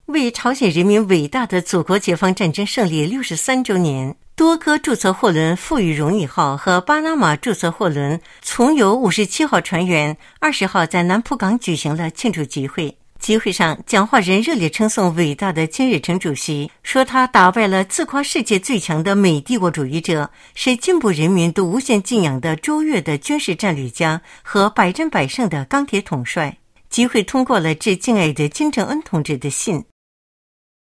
为朝鲜人民伟大的祖国解放战争胜利63周年，多颗注册货轮富裕荣誉号和巴拿马注册货轮从有57号船员20号在南浦港举行了庆祝集会。集会上，讲话人热烈称颂伟大的金日成主席，说他打败了自夸世界最强的美帝国主义者，是进步人民都无限敬仰的卓越的军事战略家和百战百胜的钢铁统帅。集会通过了致敬爱的金正恩同志的信。